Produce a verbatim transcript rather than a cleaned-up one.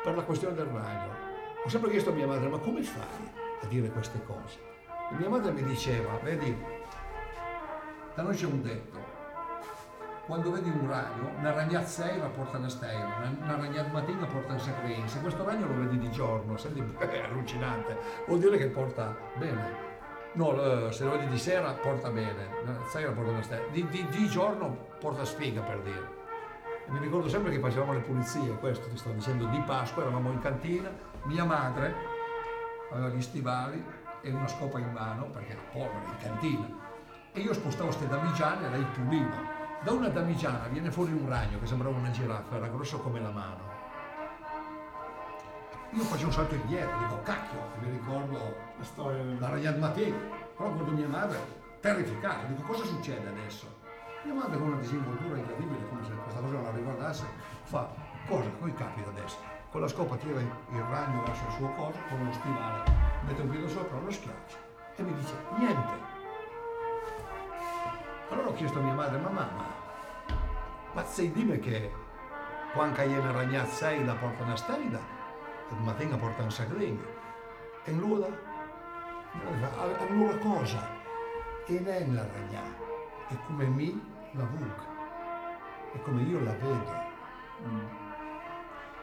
per la questione del ragno. Ho sempre chiesto a mia madre, ma come fai a dire queste cose? E mia madre mi diceva, vedi, da noi c'è un detto, quando vedi un ragno, una ragnat seira porta una steira, una ragnat mattina porta un sacrin. Se questo ragno lo vedi di giorno, senti, è allucinante, vuol dire che porta bene. No, se lo vedi di sera porta bene, sera porta una stella, di, di, di giorno porta sfiga, per dire. E mi ricordo sempre che facevamo le pulizie, questo ti sto dicendo, di Pasqua, eravamo in cantina, mia madre aveva gli stivali e una scopa in mano, perché era polvere in cantina, e io spostavo queste damigiane e lei puliva. Da una damigiana viene fuori un ragno che sembrava una giraffa, era grosso come la mano. Io faccio un salto indietro, dico cacchio, mi ricordo La storia del... la ragnat mattina, però guardo mia madre terrificata, dico cosa succede adesso? Mia madre con una disinvoltura incredibile, come se questa cosa non la riguardasse, fa cosa, come capita adesso? Con la scopa tira il ragno verso il suo coso, con uno stivale, mette un piede sopra, lo schiaccia e mi dice niente. Allora ho chiesto a mia madre, ma mamma, ma sei dimmi che quando hai una ragnat sei la porta una steida, e mattina porta un sacring, e allora? Allora cosa? E lei la ragnat, è come mi la vuc, è come io la vedo. Mm.